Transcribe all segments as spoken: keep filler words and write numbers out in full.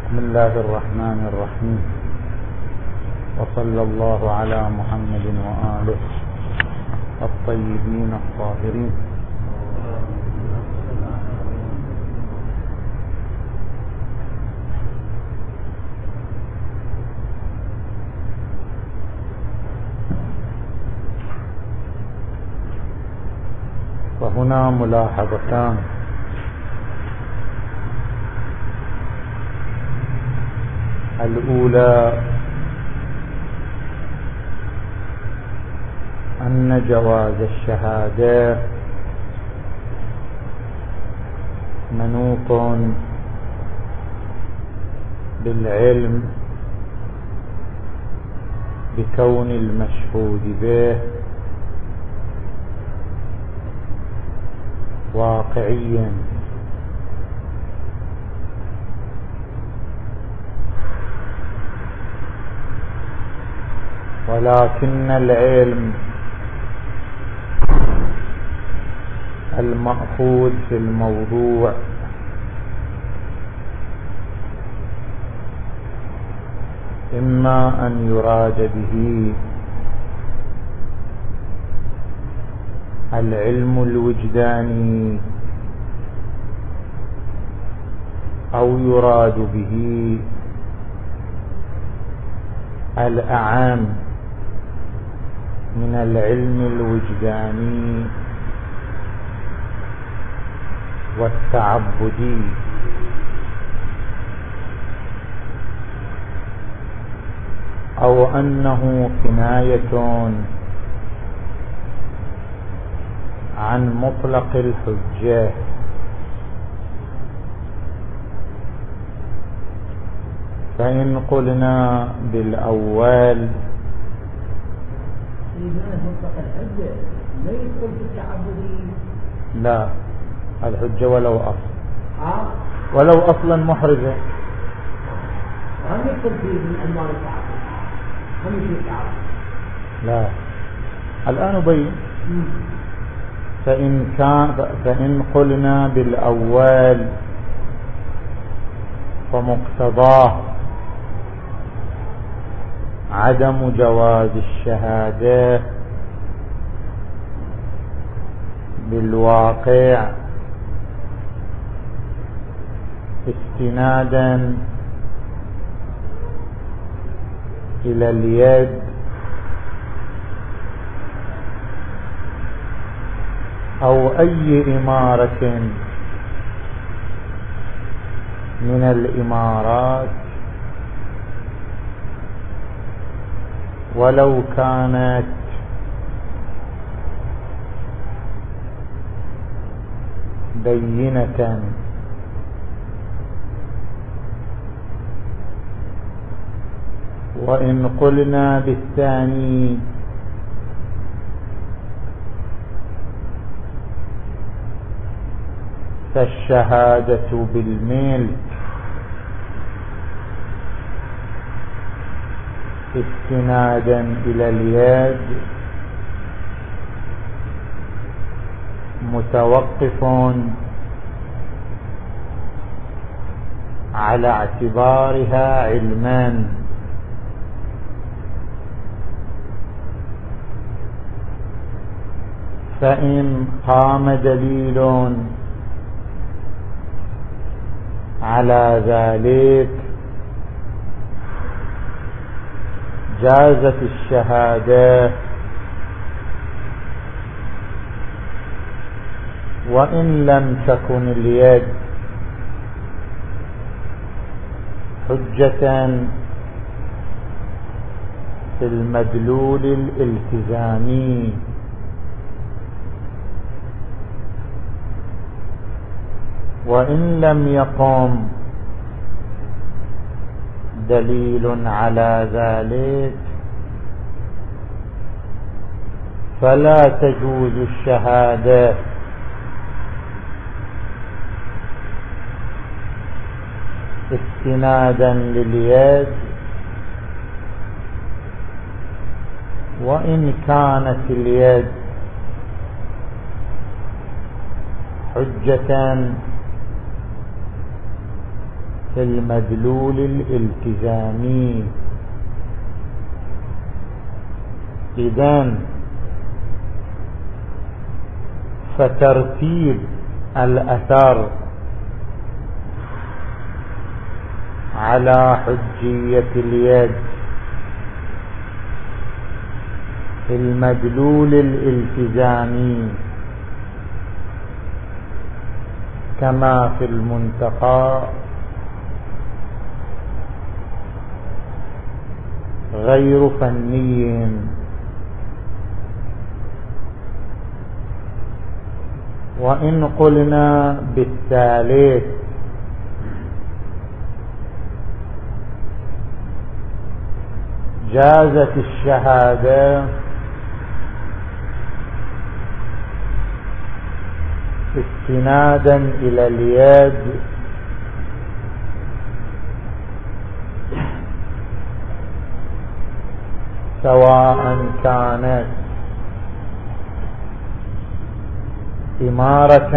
بسم الله الرحمن الرحيم، وصلى الله على محمد وآله الطيبين الطاهرين. وهنا ملاحظتان: الأولى أن جواز الشهادة منوط بالعلم بكون المشهود به واقعيا، ولكن العلم المأخوذ في الموضوع إما أن يراد به العلم الوجداني أو يراد به الأعم من العلم الوجداني والتعبدي، أو أنه كناية عن مطلق الحجة. فإن قلنا بالأول مطلق الحجة لا يدخل في التعبدي، لا، الحجة ولو أصل آه. ولو أصلا محرزة هم يدخل فيه من أنواع التعبد، هم يدخل التعبد. لا، الآن أبين. فإن كان فإن قلنا بالأول فمقتضاه عدم جواز الشهادة بالواقع استنادا إلى اليد أو أي إمارة من الإمارات، ولو كانت بينة، وإن قلنا بالثاني فالشهادة بالملك استنادا إلى اليد متوقف على اعتبارها علما، فإن قام دليل على ذلك جازت الشهادة، وإن لم تكن اليد حجة في المدلول الالتزامي. وإن لم يقم دليل على ذلك فلا تجوز الشهادة استنادا لليد، وإن كانت اليد حجة المدلول الالتزامي. إذن فترتيب الأثر على حجية اليد المدلول الالتزامي كما في المنتقى غير فني، وإن قلنا بالثالث جازت الشهادة استنادا إلى اليد سواء كانت إمارة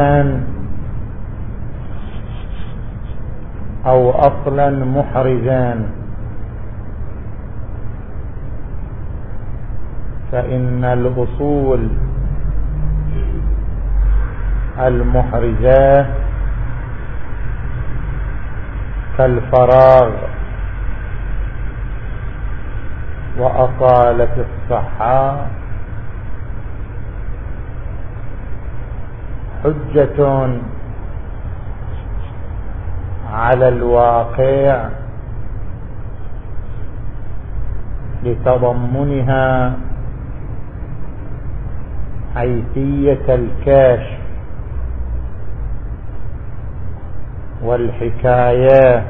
أو أصلا محرزا، فإن الأصول المحرزة كالفراغ وأصالة الصحة حجة على الواقع لتضمنها حيثية الكشف والحكاية،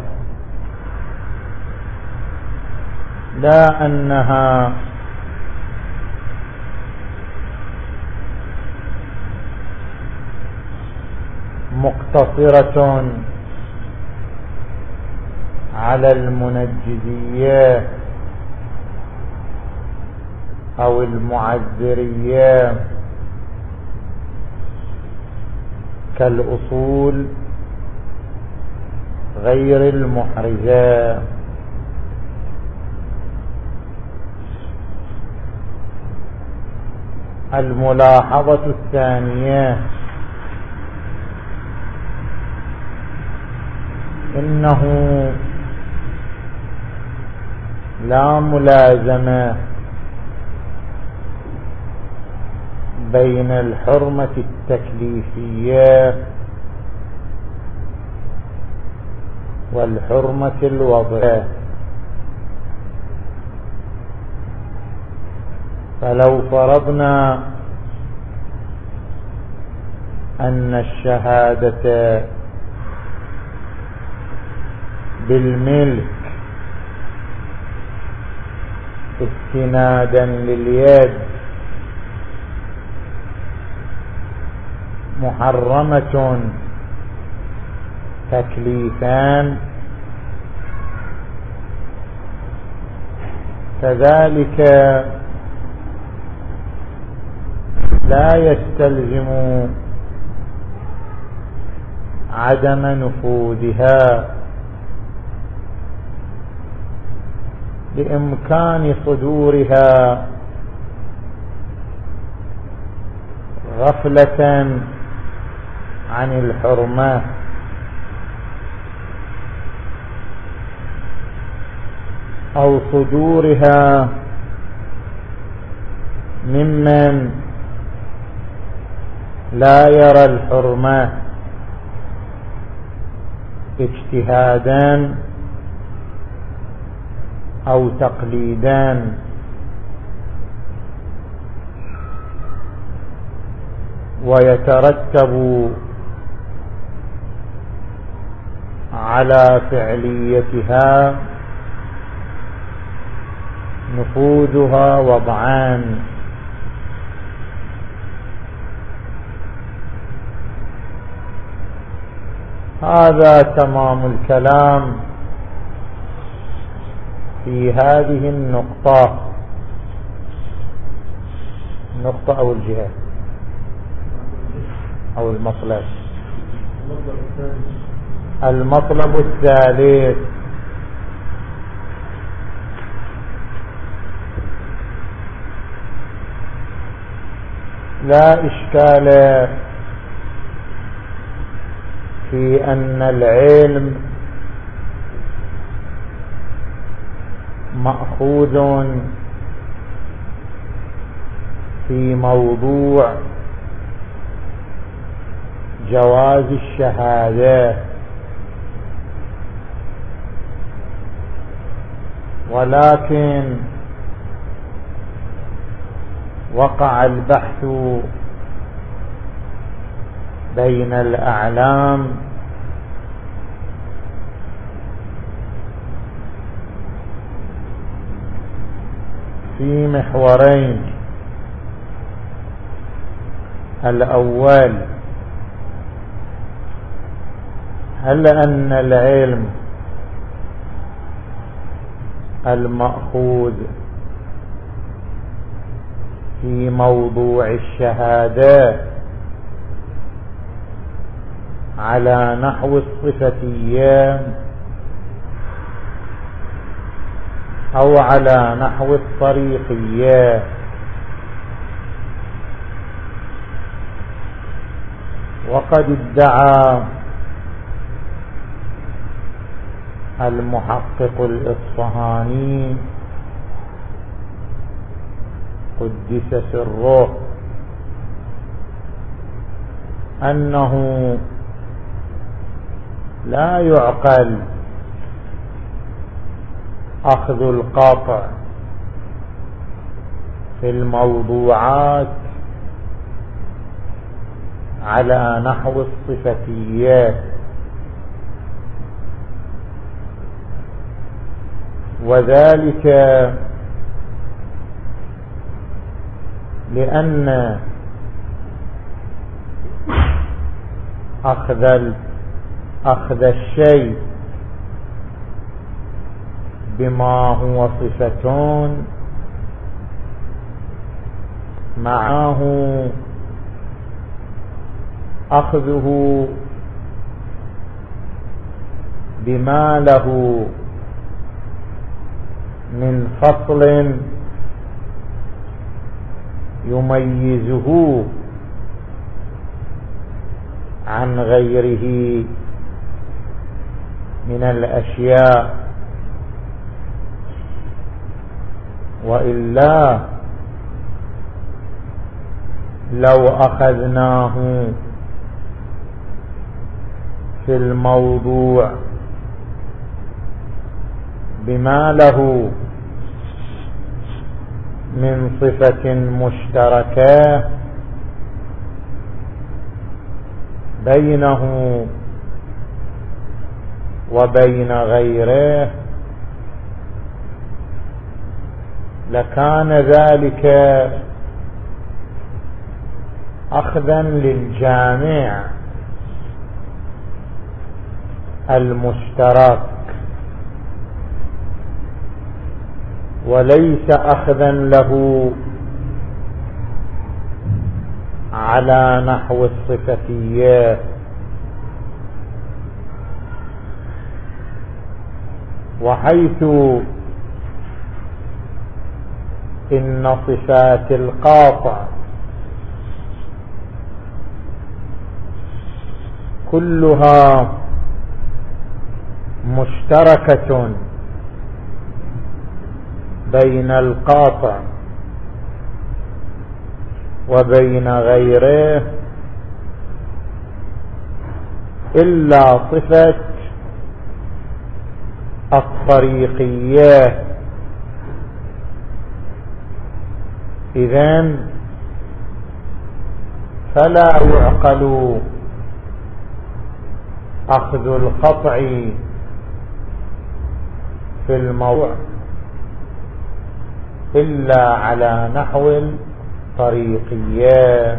لا أنها مقتصرة على المنجزية أو المعذرية كالأصول غير المحرزة. الملاحظة الثانية إنه لا ملازمة بين الحرمة التكليفية والحرمة الوضعية، فلو فرضنا أن الشهادة بالملك استنادا لليد محرمة تكليفان، كذلك لا يستلزم عدم نفوذها بإمكان صدورها غفلة عن الحرمة أو صدورها ممن لا يرى الحرمة اجتهادا أو تقليدا، ويترتب على فعليتها نفوذها وضعان: هذا تمام الكلام في هذه النقطة النقطة أو الجهة أو المطلب. المطلب الثالث لا إشكال في أن العلم مأخوذ في موضوع جواز الشهادة، ولكن وقع البحث بين الأعلام في محورين. الأول، هل أن العلم المأخوذ في موضوع الشهادة على نحو الصفتية أو على نحو الطريقية؟ وقد ادعى المحقق الإصفهاني قدس سره أنه لا يعقل أخذ القاطع في الموضوعات على نحو الصفتيات، وذلك لأن أخذ أخذ الشيء بما هو صفة معه أخذه بما له من فصل يميزه عن غيره من الأشياء، وإلا لو أخذناه في الموضوع بما له من صفة مشتركة بينه وبين غيره لكان ذلك أخذا للجامع المشترك وليس أخذا له على نحو الصفتية. وحيث إن صفات القاطع كلها مشتركة بين القاطع وبين غيره إلا صفة الطريقية، إذن فلا يعقل أخذ القطع في الموضوع إلا على نحو الطريقية.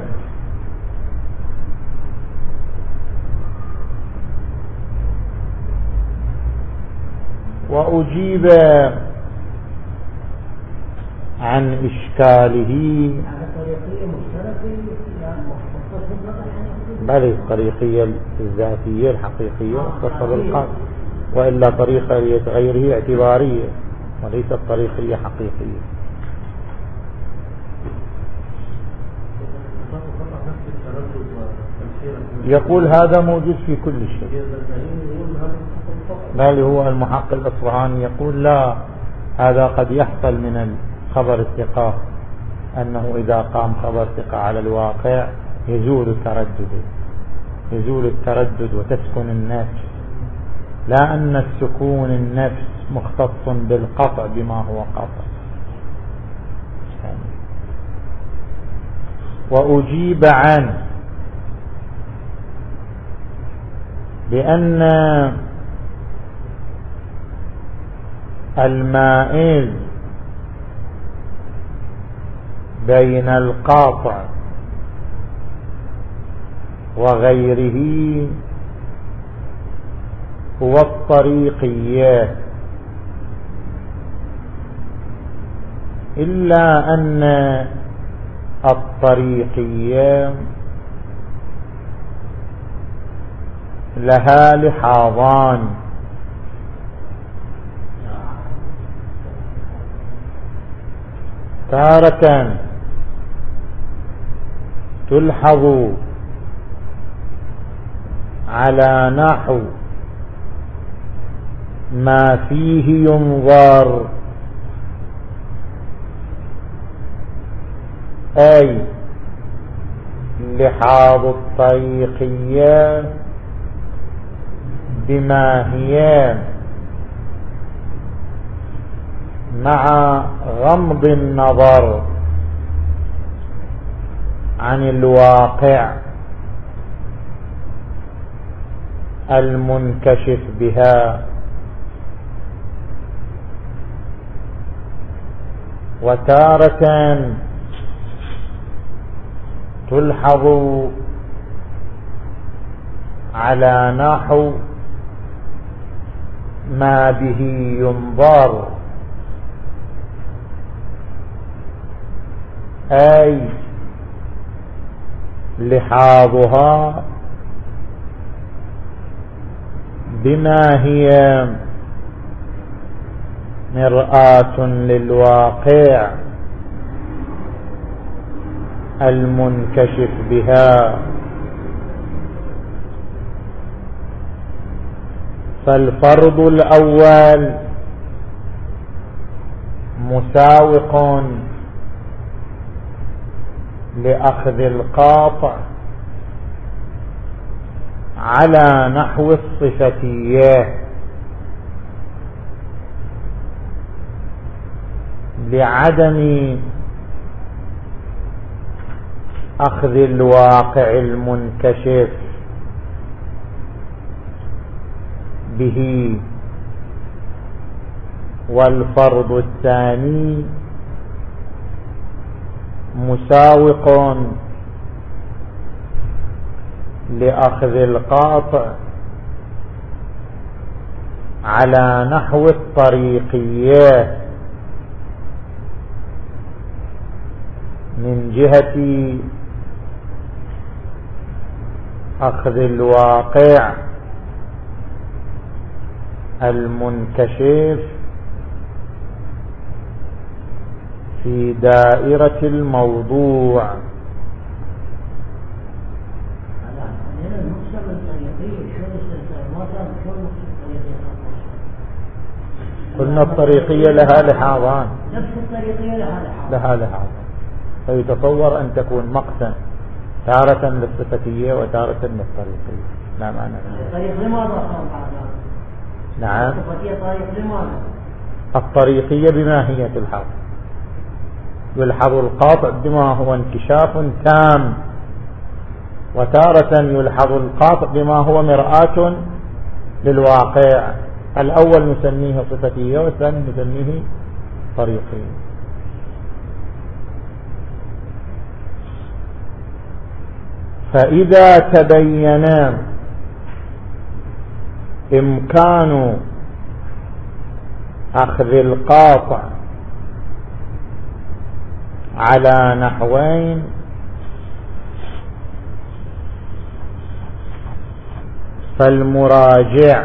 وأجيب عن إشكاله بل الطريقية الذاتية الحقيقية مختصة بالقاطع، وإلا طريقة غيره اعتبارية وليست طريقية حقيقية. يقول هذا موجود في كل شيء، بل هو المحقق الأصبهاني يقول لا، هذا قد يحصل من الخبر الثقة، أنه إذا قام خبر ثقة على الواقع يزول التردد يزول التردد وتسكن النفس، لا أن السكون النفس مختص بالقطع بما هو قطع. وأجيب عنه بأن المائز بين القاطع وغيره هو الطريقية، إلا أن الطريقية لها لحاظان، تارة تلحظ على نحو ما فيه ينظر، أي لحاظ الطريقية بما هي مع غمض النظر عن الواقع المنكشف بها، وتارة تلحظ على نحو ما به ينظر، أي لحاظها بما هي مرآة للواقع المنكشف بها. فالفرض الأول مساوق لأخذ القاطع على نحو الصفتية لعدم أخذ الواقع المنكشف به. والفرض الثاني مساوق لأخذ القاطع على نحو الطريقية من جهة أخذ الواقع المنكشف في دائرة الموضوع. قلنا الطريقية لها لحاظان، نفس الطريقية لها لحاظان لها لحاظان فيتصور أن تكون مقسم تارة للصفتية وتارة للطريقية. لا معنى الطريق لماذا؟ نعم، الصفتية طريق لماذا؟ الطريقية بماهية الحظ، يلحظ القاطع بما هو انكشاف تام، وتارة يلحظ القاطع بما هو مرآة للواقع. الأول نسميه صفتية والثاني نسميه طريقية. فإذا تبين إمكان أخذ القاطع على نحوين فالمراجع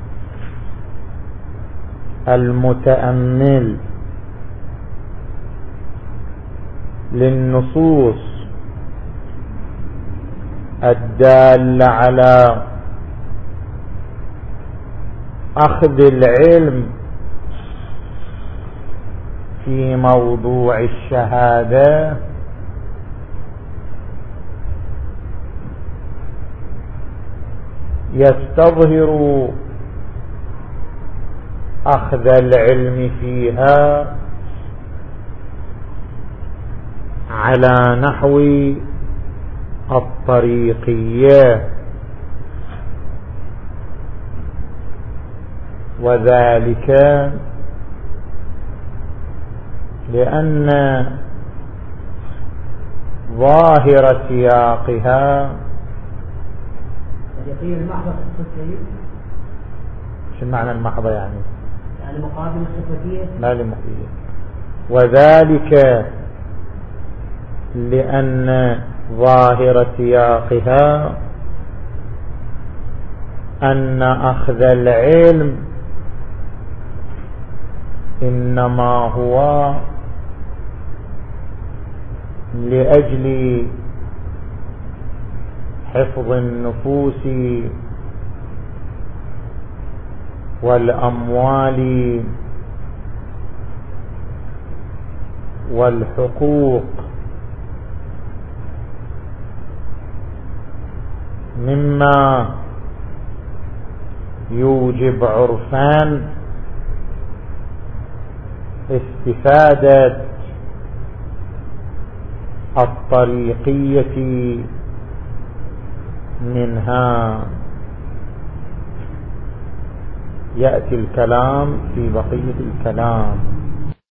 المتأمل للنصوص الدالة على أخذ العلم في موضوع الشهادة يستظهر أخذ العلم فيها على نحو الطريقية، وذلك لأن ظاهر سياقها اليقين المحضة الصفتية. شو معنى المحضة يعني؟ يعني مقابل الصفتية لا لمقابل، وذلك لأن ظاهر سياقها أن أخذ العلم إنما هو لأجل حفظ النفوس والأموال والحقوق مما يوجب عرفان استفادة الطريقية منها. يأتي الكلام في بقية الكلام.